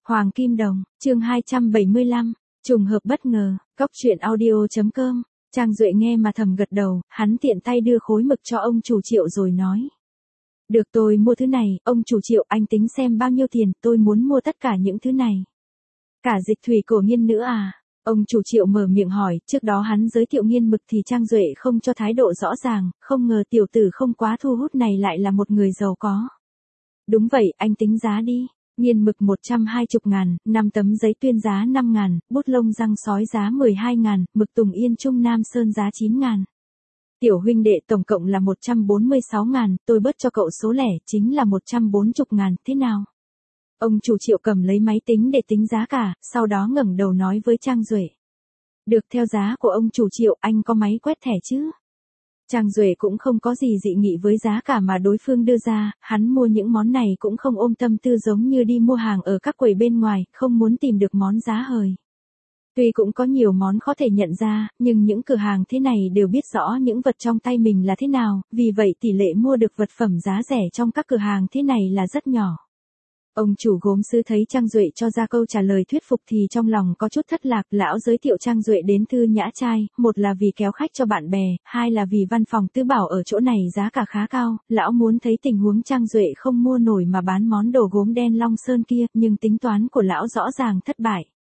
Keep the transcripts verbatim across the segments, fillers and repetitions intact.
Hoàng Kim Đồng, chương hai trăm bảy mươi lăm, trùng hợp bất ngờ, cóc truyện audio chấm com. Trang Duệ nghe mà thầm gật đầu, hắn tiện tay đưa khối mực cho ông chủ Triệu rồi nói. Được, tôi mua thứ này, ông chủ Triệu, anh tính xem bao nhiêu tiền, tôi muốn mua tất cả những thứ này. Cả dịch thủy cổ nghiên nữa à? Ông chủ Triệu mở miệng hỏi, trước đó hắn giới thiệu nghiên mực thì Trang Duệ không cho thái độ rõ ràng, không ngờ tiểu tử không quá thu hút này lại là một người giàu có. Đúng vậy, anh tính giá đi. Nghiên mực một trăm hai mươi ngàn, năm tấm giấy tuyên giá năm ngàn, bút lông răng sói giá mười hai ngàn, mực Tùng Yên Trung Nam Sơn giá chín ngàn. Tiểu huynh đệ, tổng cộng là một trăm bốn mươi sáu ngàn, tôi bớt cho cậu số lẻ, chính là một trăm bốn mươi ngàn, thế nào? Ông chủ Triệu cầm lấy máy tính để tính giá cả, sau đó ngẩng đầu nói với Trang Duệ. Được, theo giá của ông chủ Triệu, anh có máy quét thẻ chứ? Trang Duệ cũng không có gì dị nghị với giá cả mà đối phương đưa ra, hắn mua những món này cũng không ôm tâm tư giống như đi mua hàng ở các quầy bên ngoài, không muốn tìm được món giá hời. Tuy cũng có nhiều món có thể nhận ra, nhưng những cửa hàng thế này đều biết rõ những vật trong tay mình là thế nào, vì vậy tỷ lệ mua được vật phẩm giá rẻ trong các cửa hàng thế này là rất nhỏ. Ông chủ gốm sứ thấy Trang Duệ cho ra câu trả lời thuyết phục thì trong lòng có chút thất lạc, lão giới thiệu Trang Duệ đến Thư Nhã Trai, một là vì kéo khách cho bạn bè, hai là vì văn phòng tứ bảo ở chỗ này giá cả khá cao, lão muốn thấy tình huống Trang Duệ không mua nổi mà bán món đồ gốm đen Long Sơn kia, nhưng tính toán của lão rõ ràng thất bại.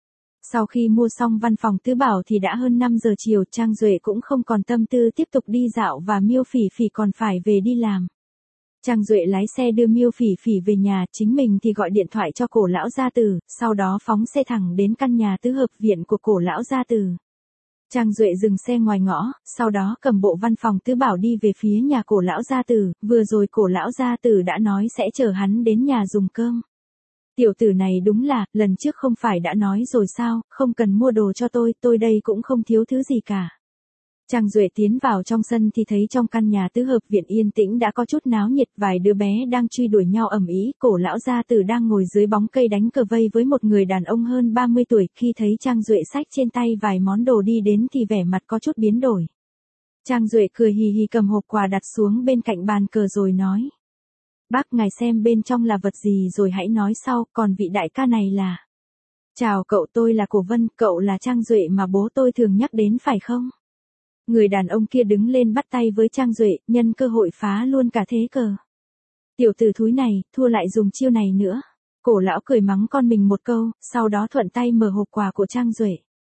Sau khi mua xong văn phòng tứ bảo thì đã hơn năm giờ chiều, Trang Duệ cũng không còn tâm tư tiếp tục đi dạo và Miêu Phỉ Phỉ còn phải về đi làm. Trang Duệ lái xe đưa Miêu Phỉ Phỉ về nhà, chính mình thì gọi điện thoại cho Cổ lão gia tử, sau đó phóng xe thẳng đến căn nhà tứ hợp viện của Cổ lão gia tử. Trang Duệ dừng xe ngoài ngõ, sau đó cầm bộ văn phòng tứ bảo đi về phía nhà Cổ lão gia tử, vừa rồi Cổ lão gia tử đã nói sẽ chở hắn đến nhà dùng cơm. Tiểu tử này đúng là, lần trước không phải đã nói rồi sao, không cần mua đồ cho tôi, tôi đây cũng không thiếu thứ gì cả. Trang Duệ tiến vào trong sân thì thấy trong căn nhà tứ hợp viện yên tĩnh đã có chút náo nhiệt, vài đứa bé đang truy đuổi nhau ầm ĩ, Cổ lão gia tử đang ngồi dưới bóng cây đánh cờ vây với một người đàn ông hơn ba mươi tuổi, khi thấy Trang Duệ xách trên tay vài món đồ đi đến thì vẻ mặt có chút biến đổi. Trang Duệ cười hì hì cầm hộp quà đặt xuống bên cạnh bàn cờ rồi nói. Bác ngài xem bên trong là vật gì rồi hãy nói sau, còn vị đại ca này là. Chào cậu, tôi là Cổ Vân, cậu là Trang Duệ mà bố tôi thường nhắc đến phải không? Người đàn ông kia đứng lên bắt tay với Trang Duệ, nhân cơ hội phá luôn cả thế cờ. Tiểu tử thúi này, thua lại dùng chiêu này nữa. Cổ lão cười mắng con mình một câu, sau đó thuận tay mở hộp quà của Trang Duệ.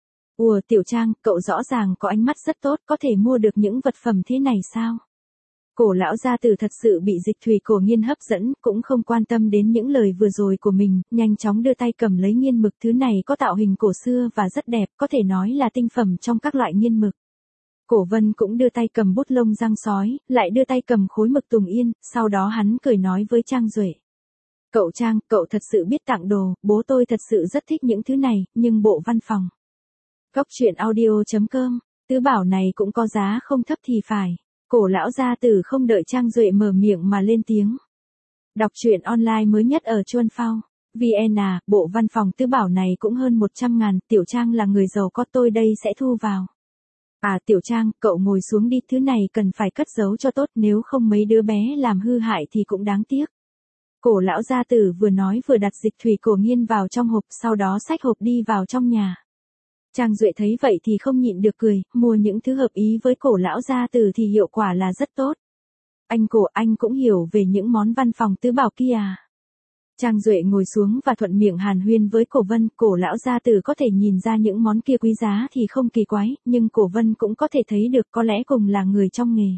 Ủa Tiểu Trang, cậu rõ ràng có ánh mắt rất tốt, có thể mua được những vật phẩm thế này sao? Cổ lão gia tử thật sự bị dịch thủy cổ nghiên hấp dẫn, cũng không quan tâm đến những lời vừa rồi của mình, nhanh chóng đưa tay cầm lấy nghiên mực, thứ này có tạo hình cổ xưa và rất đẹp, có thể nói là tinh phẩm trong các loại nghiên mực. Cổ Vân cũng đưa tay cầm bút lông răng sói, lại đưa tay cầm khối mực Tùng Yên, sau đó hắn cười nói với Trang Duệ. Cậu Trang, cậu thật sự biết tặng đồ, bố tôi thật sự rất thích những thứ này, nhưng bộ văn phòng. Cóc truyện audio chấm com, tứ bảo này cũng có giá không thấp thì phải. Cổ lão gia tử không đợi Trang Duệ mở miệng mà lên tiếng. Đọc truyện online mới nhất ở Chuan Phao. vê en à, bộ văn phòng tứ bảo này cũng hơn một trăm ngàn, Tiểu Trang là người giàu có, tôi đây sẽ thu vào. À Tiểu Trang, cậu ngồi xuống đi, thứ này cần phải cất giấu cho tốt, nếu không mấy đứa bé làm hư hại thì cũng đáng tiếc. Cổ lão gia tử vừa nói vừa đặt dịch thủy cổ nghiên vào trong hộp, sau đó xách hộp đi vào trong nhà. Trang Duệ thấy vậy thì không nhịn được cười, mua những thứ hợp ý với cổ lão gia tử thì hiệu quả là rất tốt. Anh Cổ, anh cũng hiểu về những món văn phòng tứ bảo kia à? Trang Duệ ngồi xuống và thuận miệng hàn huyên với Cổ Vân, cổ lão gia tử có thể nhìn ra những món kia quý giá thì không kỳ quái, nhưng Cổ Vân cũng có thể thấy được có lẽ cùng là người trong nghề.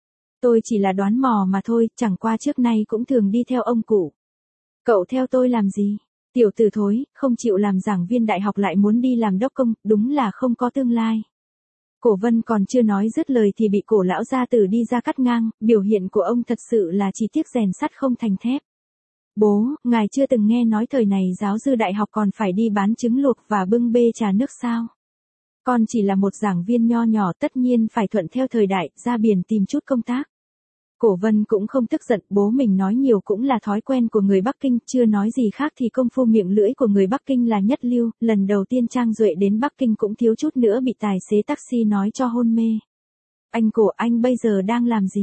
Tôi chỉ là đoán mò mà thôi, chẳng qua trước nay cũng thường đi theo ông cụ. Cậu theo tôi làm gì? Tiểu tử thối, không chịu làm giảng viên đại học lại muốn đi làm đốc công, đúng là không có tương lai. Cổ Vân còn chưa nói dứt lời thì bị cổ lão gia tử đi ra cắt ngang, biểu hiện của ông thật sự là chỉ tiếc rèn sắt không thành thép. Bố, ngài chưa từng nghe nói thời này giáo sư đại học còn phải đi bán trứng luộc và bưng bê trà nước sao? Con chỉ là một giảng viên nho nhỏ, tất nhiên phải thuận theo thời đại, ra biển tìm chút công tác. Cổ Vân cũng không tức giận, bố mình nói nhiều cũng là thói quen của người Bắc Kinh, chưa nói gì khác thì công phu miệng lưỡi của người Bắc Kinh là nhất lưu, lần đầu tiên Trang Duệ đến Bắc Kinh cũng thiếu chút nữa bị tài xế taxi nói cho hôn mê. Anh Cổ, anh bây giờ đang làm gì?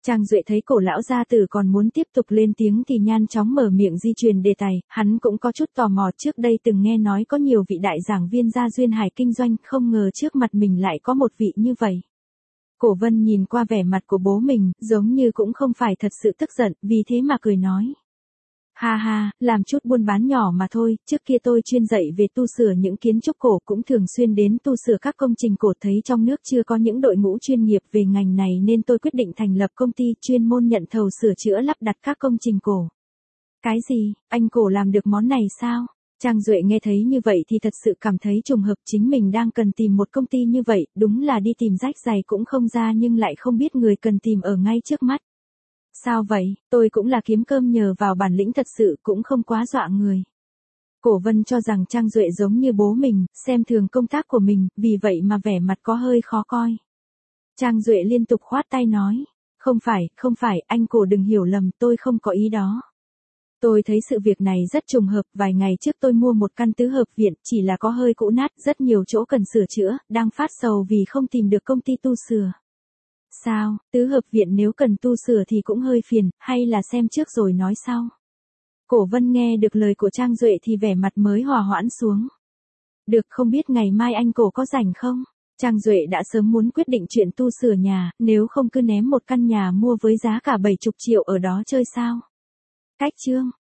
Trang Duệ thấy Cổ lão gia tử còn muốn tiếp tục lên tiếng thì nhanh chóng mở miệng di truyền đề tài, hắn cũng có chút tò mò, trước đây từng nghe nói có nhiều vị đại giảng viên gia duyên hải kinh doanh, không ngờ trước mặt mình lại có một vị như vậy. Cổ Vân nhìn qua vẻ mặt của bố mình, giống như cũng không phải thật sự tức giận, vì thế mà cười nói. Ha ha, làm chút buôn bán nhỏ mà thôi, trước kia tôi chuyên dạy về tu sửa những kiến trúc cổ, cũng thường xuyên đến tu sửa các công trình cổ, thấy trong nước chưa có những đội ngũ chuyên nghiệp về ngành này nên tôi quyết định thành lập công ty chuyên môn nhận thầu sửa chữa lắp đặt các công trình cổ. Cái gì, anh Cổ làm được món này sao? Trang Duệ nghe thấy như vậy thì thật sự cảm thấy trùng hợp, chính mình đang cần tìm một công ty như vậy, đúng là đi tìm rách giày cũng không ra nhưng lại không biết người cần tìm ở ngay trước mắt. Sao vậy, tôi cũng là kiếm cơm nhờ vào bản lĩnh thật sự, cũng không quá dọa người. Cổ Vân cho rằng Trang Duệ giống như bố mình, xem thường công tác của mình, vì vậy mà vẻ mặt có hơi khó coi. Trang Duệ liên tục khoát tay nói, không phải, không phải, anh Cổ đừng hiểu lầm, tôi không có ý đó. Tôi thấy sự việc này rất trùng hợp, vài ngày trước tôi mua một căn tứ hợp viện, chỉ là có hơi cũ nát, rất nhiều chỗ cần sửa chữa, đang phát sầu vì không tìm được công ty tu sửa. Sao, tứ hợp viện nếu cần tu sửa thì cũng hơi phiền, hay là xem trước rồi nói sau. Cổ Vân nghe được lời của Trang Duệ thì vẻ mặt mới hòa hoãn xuống. Được, không biết ngày mai anh Cổ có rảnh không? Trang Duệ đã sớm muốn quyết định chuyện tu sửa nhà, nếu không cứ ném một căn nhà mua với giá cả bảy mươi triệu ở đó chơi sao? Cách chương.